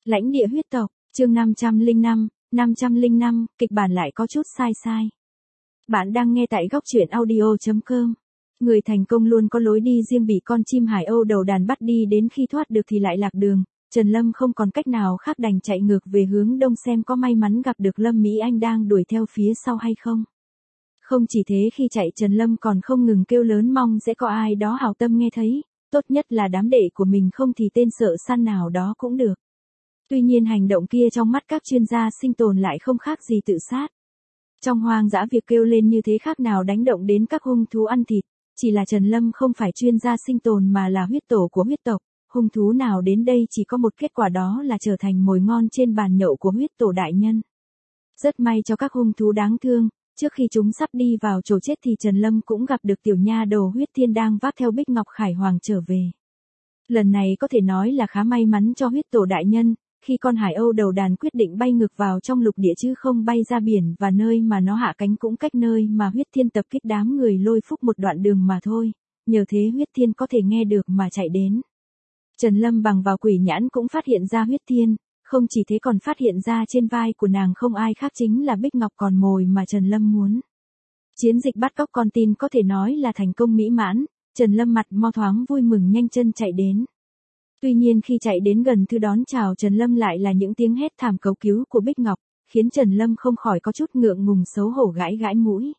Lãnh địa huyết tộc, chương 505, kịch bản lại có chút sai sai. Bạn đang nghe tại góc truyện audio.com. Người thành công luôn có lối đi riêng, bị con chim hải âu đầu đàn bắt đi đến khi thoát được thì lại lạc đường. Trần Lâm không còn cách nào khác đành chạy ngược về hướng đông xem có may mắn gặp được Lâm Mỹ Anh đang đuổi theo phía sau hay không. Không chỉ thế, khi chạy Trần Lâm còn không ngừng kêu lớn mong sẽ có ai đó hảo tâm nghe thấy, tốt nhất là đám đệ của mình, không thì tên sợ săn nào đó cũng được. Tuy nhiên hành động kia trong mắt các chuyên gia sinh tồn lại không khác gì tự sát. Trong hoang dã việc kêu lên như thế khác nào đánh động đến các hung thú ăn thịt, chỉ là Trần Lâm không phải chuyên gia sinh tồn mà là huyết tổ của huyết tộc, hung thú nào đến đây chỉ có một kết quả, đó là trở thành mồi ngon trên bàn nhậu của huyết tổ đại nhân. Rất may cho các hung thú đáng thương, trước khi chúng sắp đi vào chỗ chết thì Trần Lâm cũng gặp được tiểu nha đầu huyết thiên đang vác theo Bích Ngọc Khải Hoàng trở về. Lần này có thể nói là khá may mắn cho huyết tổ đại nhân, khi con hải âu đầu đàn quyết định bay ngược vào trong lục địa chứ không bay ra biển, và nơi mà nó hạ cánh cũng cách nơi mà huyết thiên tập kích đám người lôi phúc một đoạn đường mà thôi, nhờ thế huyết thiên có thể nghe được mà chạy đến. Trần Lâm bằng vào quỷ nhãn cũng phát hiện ra huyết thiên, không chỉ thế còn phát hiện ra trên vai của nàng không ai khác chính là Bích Ngọc, còn mồi mà Trần Lâm muốn. Chiến dịch bắt cóc con tin có thể nói là thành công mỹ mãn, Trần Lâm mặt mo thoáng vui mừng nhanh chân chạy đến. Tuy nhiên khi chạy đến gần thư đón chào Trần Lâm lại là những tiếng hét thảm cầu cứu của Bích Ngọc, khiến Trần Lâm không khỏi có chút ngượng ngùng xấu hổ gãi gãi mũi.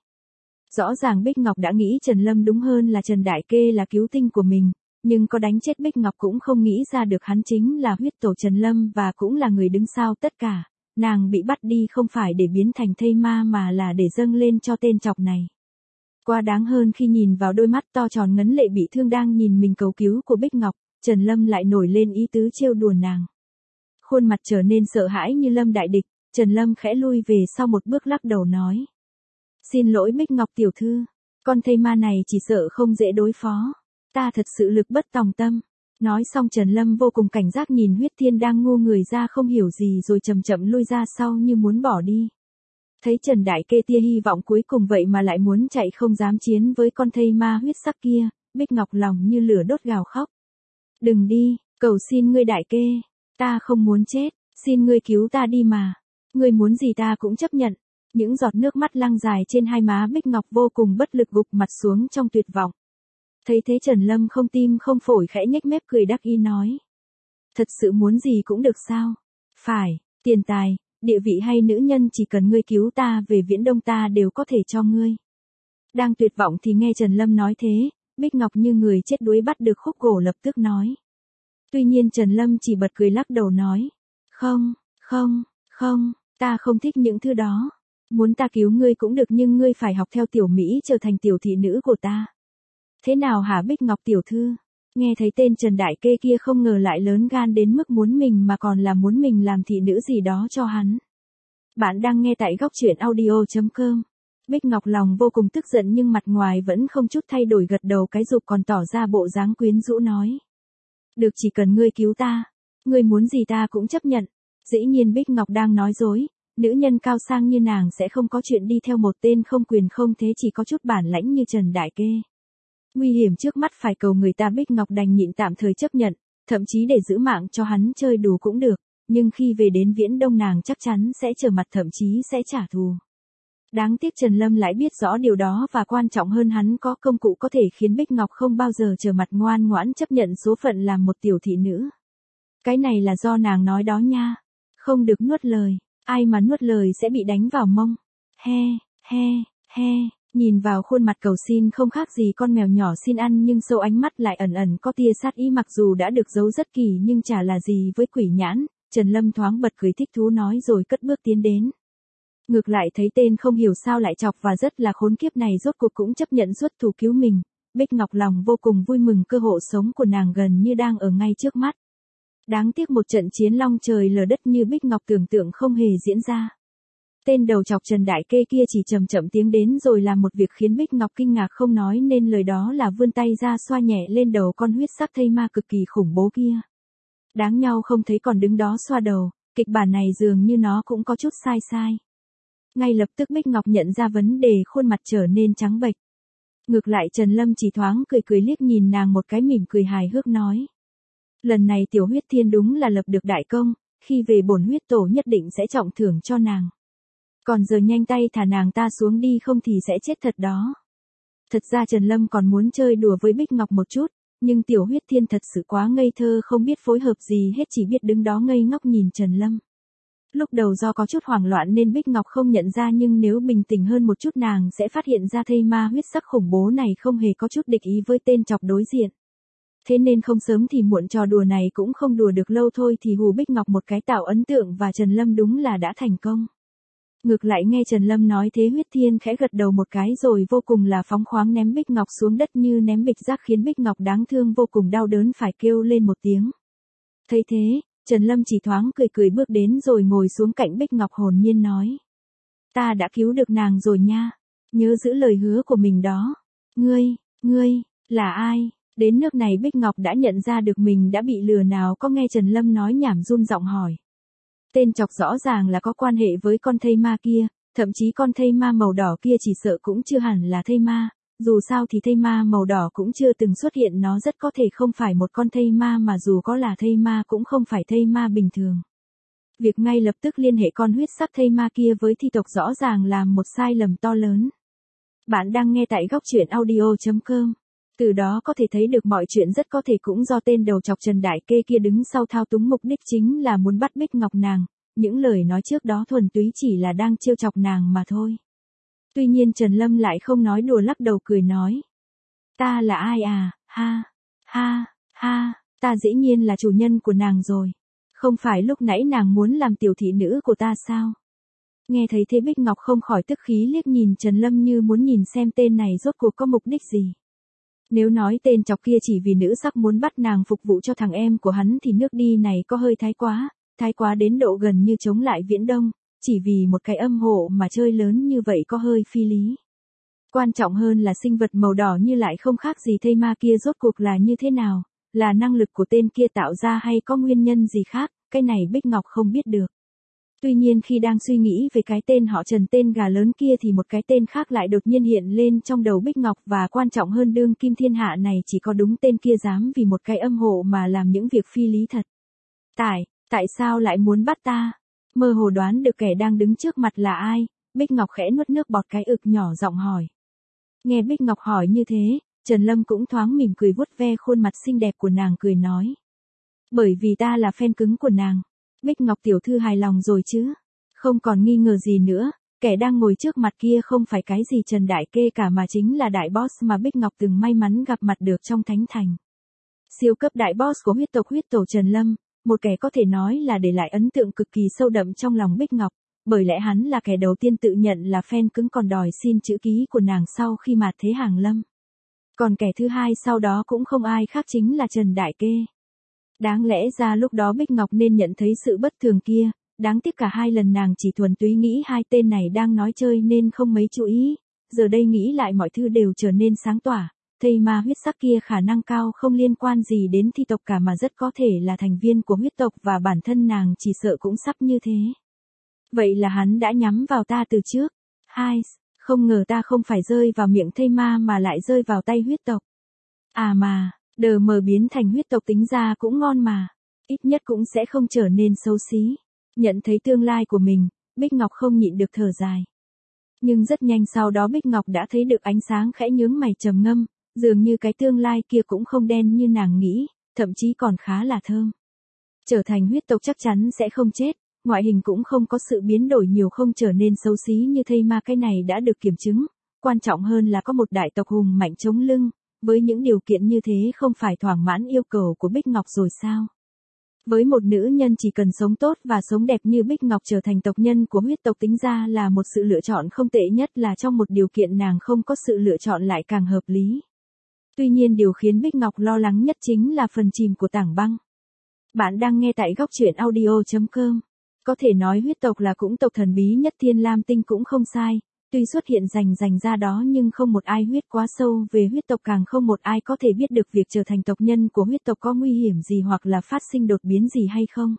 Rõ ràng Bích Ngọc đã nghĩ Trần Lâm, đúng hơn là Trần Đại Kê, là cứu tinh của mình, nhưng có đánh chết Bích Ngọc cũng không nghĩ ra được hắn chính là huyết tổ Trần Lâm và cũng là người đứng sau tất cả. Nàng bị bắt đi không phải để biến thành thây ma mà là để dâng lên cho tên chọc này. Quá đáng hơn khi nhìn vào đôi mắt to tròn ngấn lệ bị thương đang nhìn mình cầu cứu của Bích Ngọc, Trần Lâm lại nổi lên ý tứ trêu đùa nàng. Khuôn mặt trở nên sợ hãi như lâm đại địch, Trần Lâm khẽ lui về sau một bước lắc đầu nói: "Xin lỗi Bích Ngọc tiểu thư, con thây ma này chỉ sợ không dễ đối phó. Ta thật sự lực bất tòng tâm." Nói xong Trần Lâm vô cùng cảnh giác nhìn huyết thiên đang ngu người ra không hiểu gì rồi chậm chậm lui ra sau như muốn bỏ đi. Thấy Trần Đại Kê tia hy vọng cuối cùng vậy mà lại muốn chạy không dám chiến với con thây ma huyết sắc kia, Bích Ngọc lòng như lửa đốt gào khóc. "Đừng đi, cầu xin ngươi Đại Kê, ta không muốn chết, xin ngươi cứu ta đi mà. Ngươi muốn gì ta cũng chấp nhận." Những giọt nước mắt lăn dài trên hai má Bích Ngọc vô cùng bất lực gục mặt xuống trong tuyệt vọng. Thấy thế Trần Lâm không tim không phổi khẽ nhếch mép cười đắc ý nói: "Thật sự muốn gì cũng được sao? Phải, tiền tài, địa vị hay nữ nhân, chỉ cần ngươi cứu ta về Viễn Đông ta đều có thể cho ngươi." Đang tuyệt vọng thì nghe Trần Lâm nói thế, Bích Ngọc như người chết đuối bắt được khúc gỗ lập tức nói. Tuy nhiên Trần Lâm chỉ bật cười lắc đầu nói: Không, ta không thích những thứ đó. Muốn ta cứu ngươi cũng được, nhưng ngươi phải học theo tiểu Mỹ trở thành tiểu thị nữ của ta. Thế nào hả Bích Ngọc tiểu thư?" Nghe thấy tên Trần Đại Kê kia không ngờ lại lớn gan đến mức muốn mình mà còn là muốn mình làm thị nữ gì đó cho hắn. Bạn đang nghe tại góc truyện audio.com. Bích Ngọc lòng vô cùng tức giận nhưng mặt ngoài vẫn không chút thay đổi, gật đầu cái rụp còn tỏ ra bộ dáng quyến rũ nói: "Được, chỉ cần ngươi cứu ta, ngươi muốn gì ta cũng chấp nhận." Dĩ nhiên Bích Ngọc đang nói dối, nữ nhân cao sang như nàng sẽ không có chuyện đi theo một tên không quyền không thế chỉ có chút bản lãnh như Trần Đại Kê. Nguy hiểm trước mắt phải cầu người ta, Bích Ngọc đành nhịn tạm thời chấp nhận, thậm chí để giữ mạng cho hắn chơi đùa cũng được, nhưng khi về đến Viễn Đông nàng chắc chắn sẽ trở mặt, thậm chí sẽ trả thù. Đáng tiếc Trần Lâm lại biết rõ điều đó, và quan trọng hơn hắn có công cụ có thể khiến Bích Ngọc không bao giờ trở mặt, ngoan ngoãn chấp nhận số phận làm một tiểu thị nữ. Cái này là do nàng nói đó nha, không được nuốt lời, ai mà nuốt lời sẽ bị đánh vào mông. He. Nhìn vào khuôn mặt cầu xin không khác gì con mèo nhỏ xin ăn, nhưng sâu ánh mắt lại ẩn ẩn có tia sát ý, mặc dù đã được giấu rất kỳ nhưng chả là gì với quỷ nhãn. Trần Lâm thoáng bật cười thích thú nói rồi cất bước tiến đến. Ngược lại thấy tên không hiểu sao lại chọc và rất là khốn kiếp này rốt cuộc cũng chấp nhận xuất thủ cứu mình. Bích Ngọc lòng vô cùng vui mừng, cơ hội sống của nàng gần như đang ở ngay trước mắt. Đáng tiếc một trận chiến long trời lở đất như Bích Ngọc tưởng tượng không hề diễn ra. Tên đầu chọc Trần Đại Kê kia chỉ chậm chậm tiến đến rồi làm một việc khiến Bích Ngọc kinh ngạc không nói nên lời, đó là vươn tay ra xoa nhẹ lên đầu con huyết sắc thây ma cực kỳ khủng bố kia. Đáng nhau không thấy còn đứng đó xoa đầu, kịch bản này dường như nó cũng có chút sai sai. Ngay lập tức Bích Ngọc nhận ra vấn đề, khuôn mặt trở nên trắng bệch. Ngược lại Trần Lâm chỉ thoáng cười liếc nhìn nàng một cái, mỉm cười hài hước nói: "Lần này tiểu huyết thiên đúng là lập được đại công, khi về bổn huyết tổ nhất định sẽ trọng thưởng cho nàng. Còn giờ nhanh tay thả nàng ta xuống đi không thì sẽ chết thật đó. Thật ra Trần Lâm còn muốn chơi đùa với Bích Ngọc một chút, nhưng Tiểu Huyết Thiên thật sự quá ngây thơ không biết phối hợp gì hết chỉ biết đứng đó ngây ngốc nhìn Trần Lâm. Lúc đầu do có chút hoảng loạn nên Bích Ngọc không nhận ra nhưng nếu bình tĩnh hơn một chút nàng sẽ phát hiện ra thây ma huyết sắc khủng bố này không hề có chút địch ý với tên chọc đối diện. Thế nên không sớm thì muộn trò đùa này cũng không đùa được lâu thôi thì hù Bích Ngọc một cái tạo ấn tượng và Trần Lâm đúng là đã thành công. Ngược lại nghe Trần Lâm nói thế Huyết Thiên khẽ gật đầu một cái rồi vô cùng là phóng khoáng ném Bích Ngọc xuống đất như ném bịch rác khiến Bích Ngọc đáng thương vô cùng đau đớn phải kêu lên một tiếng. Thấy thế, Trần Lâm chỉ thoáng cười cười bước đến rồi ngồi xuống cạnh Bích Ngọc hồn nhiên nói. Ta đã cứu được nàng rồi nha. Nhớ giữ lời hứa của mình đó. Ngươi, là ai? Đến nước này Bích Ngọc đã nhận ra được mình đã bị lừa nào có nghe Trần Lâm nói nhảm run giọng hỏi. Tên chọc rõ ràng là có quan hệ với con thây ma kia, thậm chí con thây ma màu đỏ kia chỉ sợ cũng chưa hẳn là thây ma, dù sao thì thây ma màu đỏ cũng chưa từng xuất hiện nó rất có thể không phải một con thây ma mà dù có là thây ma cũng không phải thây ma bình thường. Việc ngay lập tức liên hệ con huyết sắc thây ma kia với thi tộc rõ ràng là một sai lầm to lớn. Bạn đang nghe tại góc truyện audio.com. Từ đó có thể thấy được mọi chuyện rất có thể cũng do tên đầu chọc Trần Đại Kê kia đứng sau thao túng mục đích chính là muốn bắt Bích Ngọc nàng, những lời nói trước đó thuần túy chỉ là đang trêu chọc nàng mà thôi. Tuy nhiên Trần Lâm lại không nói đùa lắc đầu cười nói. Ta là ai à, ha, ta dĩ nhiên là chủ nhân của nàng rồi. Không phải lúc nãy nàng muốn làm tiểu thị nữ của ta sao? Nghe thấy thế Bích Ngọc không khỏi tức khí liếc nhìn Trần Lâm như muốn nhìn xem tên này rốt cuộc có mục đích gì. Nếu nói tên chọc kia chỉ vì nữ sắc muốn bắt nàng phục vụ cho thằng em của hắn thì nước đi này có hơi thái quá đến độ gần như chống lại Viễn Đông, chỉ vì một cái âm hộ mà chơi lớn như vậy có hơi phi lý. Quan trọng hơn là sinh vật màu đỏ như lại không khác gì thây ma kia rốt cuộc là như thế nào, là năng lực của tên kia tạo ra hay có nguyên nhân gì khác, cái này Bích Ngọc không biết được. Tuy nhiên khi đang suy nghĩ về cái tên họ Trần tên gà lớn kia thì một cái tên khác lại đột nhiên hiện lên trong đầu Bích Ngọc và quan trọng hơn đương kim thiên hạ này chỉ có đúng tên kia dám vì một cái âm hộ mà làm những việc phi lý thật. Tại sao lại muốn bắt ta? Mơ hồ đoán được kẻ đang đứng trước mặt là ai, Bích Ngọc khẽ nuốt nước bọt cái ực nhỏ giọng hỏi. Nghe Bích Ngọc hỏi như thế, Trần Lâm cũng thoáng mỉm cười vuốt ve khuôn mặt xinh đẹp của nàng cười nói. Bởi vì ta là fan cứng của nàng. Bích Ngọc tiểu thư hài lòng rồi chứ? Không còn nghi ngờ gì nữa, kẻ đang ngồi trước mặt kia không phải cái gì Trần Đại Kê cả mà chính là đại boss mà Bích Ngọc từng may mắn gặp mặt được trong Thánh Thành. Siêu cấp đại boss của huyết tổ Trần Lâm, một kẻ có thể nói là để lại ấn tượng cực kỳ sâu đậm trong lòng Bích Ngọc, bởi lẽ hắn là kẻ đầu tiên tự nhận là fan cứng còn đòi xin chữ ký của nàng sau khi mạt thế Hàng Lâm. Còn kẻ thứ hai sau đó cũng không ai khác chính là Trần Đại Kê. Đáng lẽ ra lúc đó Bích Ngọc nên nhận thấy sự bất thường kia, đáng tiếc cả hai lần nàng chỉ thuần túy nghĩ hai tên này đang nói chơi nên không mấy chú ý, giờ đây nghĩ lại mọi thứ đều trở nên sáng tỏa, thây ma huyết sắc kia khả năng cao không liên quan gì đến thi tộc cả mà rất có thể là thành viên của huyết tộc và bản thân nàng chỉ sợ cũng sắp như thế. Vậy là hắn đã nhắm vào ta từ trước. Không ngờ ta không phải rơi vào miệng thây ma mà lại rơi vào tay huyết tộc. À mà, đờ mờ biến thành huyết tộc tính ra cũng ngon mà, ít nhất cũng sẽ không trở nên xấu xí. Nhận thấy tương lai của mình, Bích Ngọc không nhịn được thở dài. Nhưng rất nhanh sau đó Bích Ngọc đã thấy được ánh sáng khẽ nhướng mày trầm ngâm, dường như cái tương lai kia cũng không đen như nàng nghĩ, thậm chí còn khá là thơm. Trở thành huyết tộc chắc chắn sẽ không chết, ngoại hình cũng không có sự biến đổi nhiều không trở nên xấu xí như thây ma cái này đã được kiểm chứng, quan trọng hơn là có một đại tộc hùng mạnh chống lưng, với những điều kiện như thế không phải thỏa mãn yêu cầu của Bích Ngọc rồi sao? Với một nữ nhân chỉ cần sống tốt và sống đẹp như Bích Ngọc trở thành tộc nhân của huyết tộc tính ra là một sự lựa chọn không tệ nhất là trong một điều kiện nàng không có sự lựa chọn lại càng hợp lý. Tuy nhiên điều khiến Bích Ngọc lo lắng nhất chính là phần chìm của tảng băng. Bạn đang nghe tại góc truyện audio.com. Có thể nói huyết tộc là cũng tộc thần bí nhất Thiên Lam Tinh cũng không sai, tuy xuất hiện rành ra đó nhưng không một ai huyết quá sâu về huyết tộc càng không một ai có thể biết được việc trở thành tộc nhân của huyết tộc có nguy hiểm gì hoặc là phát sinh đột biến gì hay không.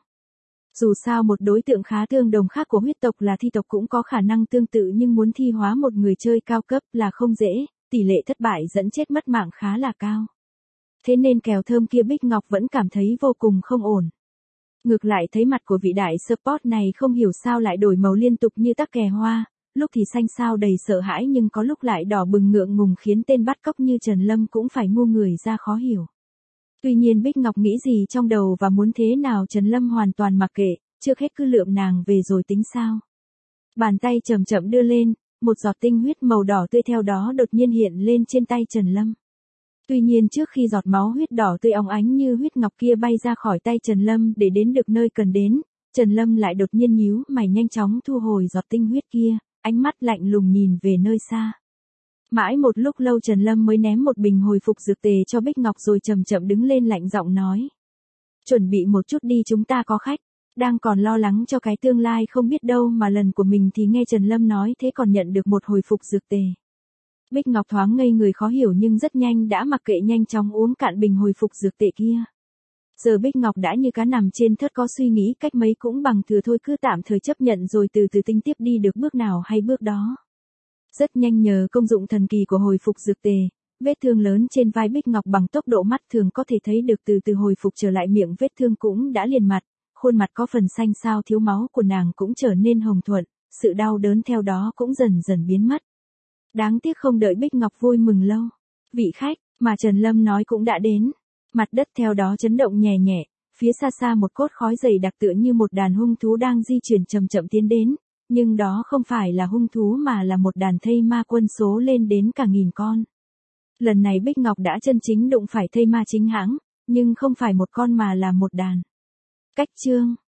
Dù sao một đối tượng khá tương đồng khác của huyết tộc là thi tộc cũng có khả năng tương tự nhưng muốn thi hóa một người chơi cao cấp là không dễ, tỷ lệ thất bại dẫn chết mất mạng khá là cao. Thế nên kèo thơm kia Bích Ngọc vẫn cảm thấy vô cùng không ổn. Ngược lại thấy mặt của vị đại support này không hiểu sao lại đổi màu liên tục như tắc kè hoa, lúc thì xanh xao đầy sợ hãi nhưng có lúc lại đỏ bừng ngượng ngùng khiến tên bắt cóc như Trần Lâm cũng phải ngu người ra khó hiểu. Tuy nhiên Bích Ngọc nghĩ gì trong đầu và muốn thế nào Trần Lâm hoàn toàn mặc kệ, trước hết cứ lượm nàng về rồi tính sao. Bàn tay chậm chậm đưa lên, một giọt tinh huyết màu đỏ tươi theo đó đột nhiên hiện lên trên tay Trần Lâm. Tuy nhiên trước khi giọt máu huyết đỏ tươi óng ánh như huyết ngọc kia bay ra khỏi tay Trần Lâm để đến được nơi cần đến, Trần Lâm lại đột nhiên nhíu mày nhanh chóng thu hồi giọt tinh huyết kia, ánh mắt lạnh lùng nhìn về nơi xa. Mãi một lúc lâu Trần Lâm mới ném một bình hồi phục dược tề cho Bích Ngọc rồi chậm chậm đứng lên lạnh giọng nói. Chuẩn bị một chút đi, chúng ta có khách. Đang còn lo lắng cho cái tương lai không biết đâu mà lần của mình thì nghe Trần Lâm nói thế còn nhận được một hồi phục dược tề. Bích Ngọc thoáng ngây người khó hiểu nhưng rất nhanh đã mặc kệ nhanh chóng uống cạn bình hồi phục dược tệ kia. Giờ Bích Ngọc đã như cá nằm trên thớt có suy nghĩ cách mấy cũng bằng thừa thôi, cứ tạm thời chấp nhận rồi từ từ tính tiếp đi được bước nào hay bước đó. Rất nhanh nhờ công dụng thần kỳ của hồi phục dược tề, vết thương lớn trên vai Bích Ngọc bằng tốc độ mắt thường có thể thấy được từ từ hồi phục trở lại, miệng vết thương cũng đã liền mặt, khuôn mặt có phần xanh xao thiếu máu của nàng cũng trở nên hồng thuận, sự đau đớn theo đó cũng dần dần biến mất. Đáng tiếc không đợi Bích Ngọc vui mừng lâu, vị khách mà Trần Lâm nói cũng đã đến. Mặt đất theo đó chấn động nhẹ nhẹ, phía xa xa một cốt khói dày đặc tựa như một đàn hung thú đang di chuyển chậm chậm tiến đến, nhưng đó không phải là hung thú mà là một đàn thây ma quân số lên đến cả 1000 con. Lần này Bích Ngọc đã chân chính đụng phải thây ma chính hãng, nhưng không phải một con mà là một đàn. Cách chương